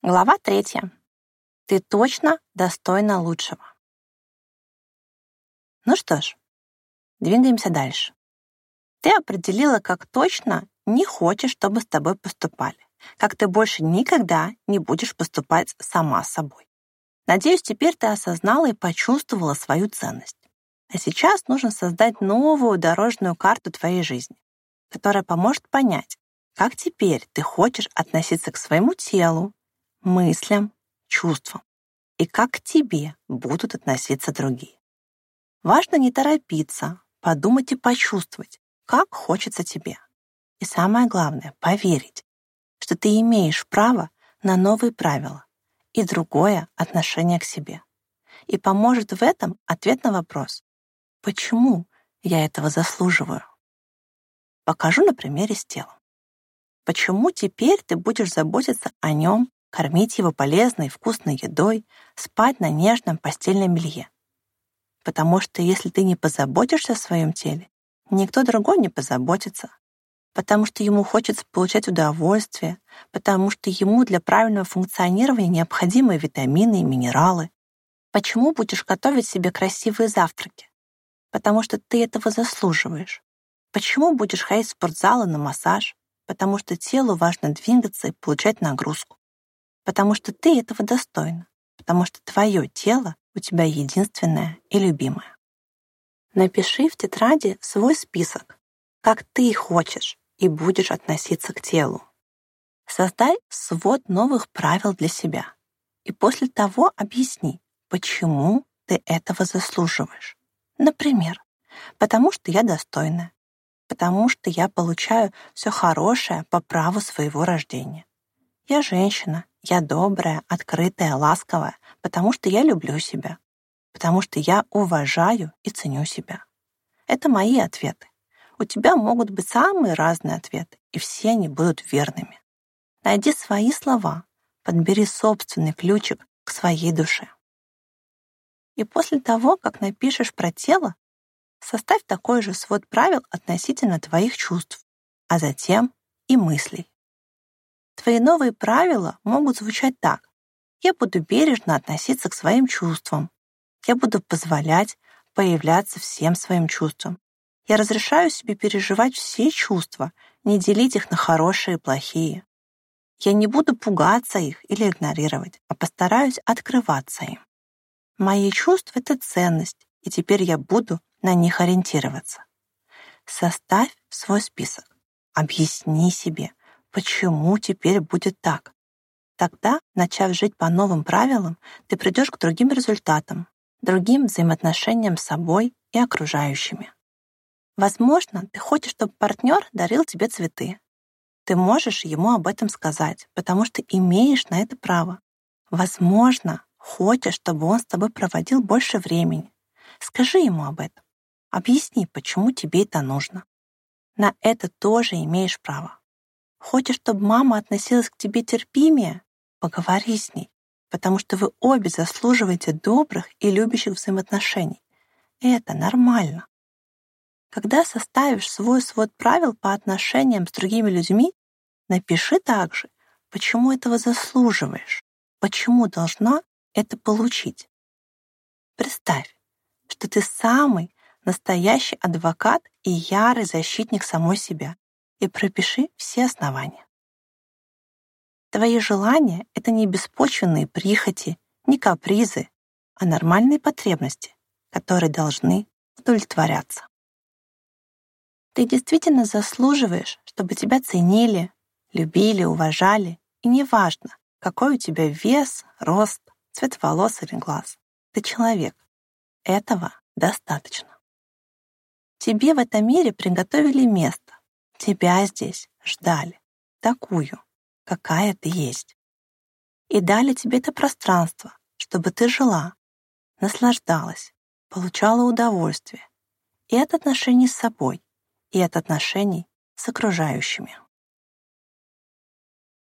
Глава 3. Ты точно достойна лучшего. Ну что ж, двигаемся дальше. Ты определила, как точно не хочешь, чтобы с тобой поступали, как ты больше никогда не будешь поступать сама с собой. Надеюсь, теперь ты осознала и почувствовала свою ценность. А сейчас нужно создать новую дорожную карту твоей жизни, которая поможет понять, как теперь ты хочешь относиться к своему телу, мыслям, чувствам, и как к тебе будут относиться другие. Важно не торопиться, подумать и почувствовать, как хочется тебе. И самое главное, поверить, что ты имеешь право на новые правила и другое отношение к себе. И поможет в этом ответ на вопрос, почему я этого заслуживаю? Покажу на примере с телом. Почему теперь ты будешь заботиться о нем, кормить его полезной и вкусной едой, спать на нежном постельном белье? Потому что если ты не позаботишься о своем теле, никто другой не позаботится. Потому что ему хочется получать удовольствие, потому что ему для правильного функционирования необходимы витамины и минералы. Почему будешь готовить себе красивые завтраки? Потому что ты этого заслуживаешь. Почему будешь ходить в спортзал и на массаж? Потому что телу важно двигаться и получать нагрузку. Потому что ты этого достойна. Потому что твое тело у тебя единственное и любимое. Напиши в тетради свой список, как ты хочешь и будешь относиться к телу. Создай свод новых правил для себя. И после того объясни, почему ты этого заслуживаешь. Например, потому что я достойная, потому что я получаю все хорошее по праву своего рождения. Я женщина, я добрая, открытая, ласковая, потому что я люблю себя, потому что я уважаю и ценю себя. Это мои ответы. У тебя могут быть самые разные ответы, и все они будут верными. Найди свои слова, подбери собственный ключик к своей душе. И после того, как напишешь про тело, составь такой же свод правил относительно твоих чувств, а затем и мыслей. Твои новые правила могут звучать так. Я буду бережно относиться к своим чувствам. Я буду позволять появляться всем своим чувствам. Я разрешаю себе переживать все чувства, не делить их на хорошие и плохие. Я не буду пугаться их или игнорировать, а постараюсь открываться им. Мои чувства — это ценность, и теперь я буду на них ориентироваться. Составь свой список. Объясни себе, почему теперь будет так. Тогда, начав жить по новым правилам, ты придешь к другим результатам, другим взаимоотношениям с собой и окружающими. Возможно, ты хочешь, чтобы партнер дарил тебе цветы. Ты можешь ему об этом сказать, потому что имеешь на это право. Возможно, хочешь, чтобы он с тобой проводил больше времени. Скажи ему об этом. Объясни, почему тебе это нужно. На это тоже имеешь право. Хочешь, чтобы мама относилась к тебе терпимее? Поговори с ней, потому что вы обе заслуживаете добрых и любящих взаимоотношений. Это нормально. Когда составишь свой свод правил по отношениям с другими людьми, напиши также, почему этого заслуживаешь, почему должна это получить. Представь, что ты самый настоящий адвокат и ярый защитник самой себя, и пропиши все основания. Твои желания — это не беспочвенные прихоти, не капризы, а нормальные потребности, которые должны удовлетворяться. Ты действительно заслуживаешь, чтобы тебя ценили, любили, уважали, и неважно, какой у тебя вес, рост, цвет волос или глаз. Ты человек. Этого достаточно. Тебе в этом мире приготовили место. Тебя здесь ждали. Такую, какая ты есть. И дали тебе это пространство, чтобы ты жила, наслаждалась, получала удовольствие и от отношений с собой, и от отношений с окружающими.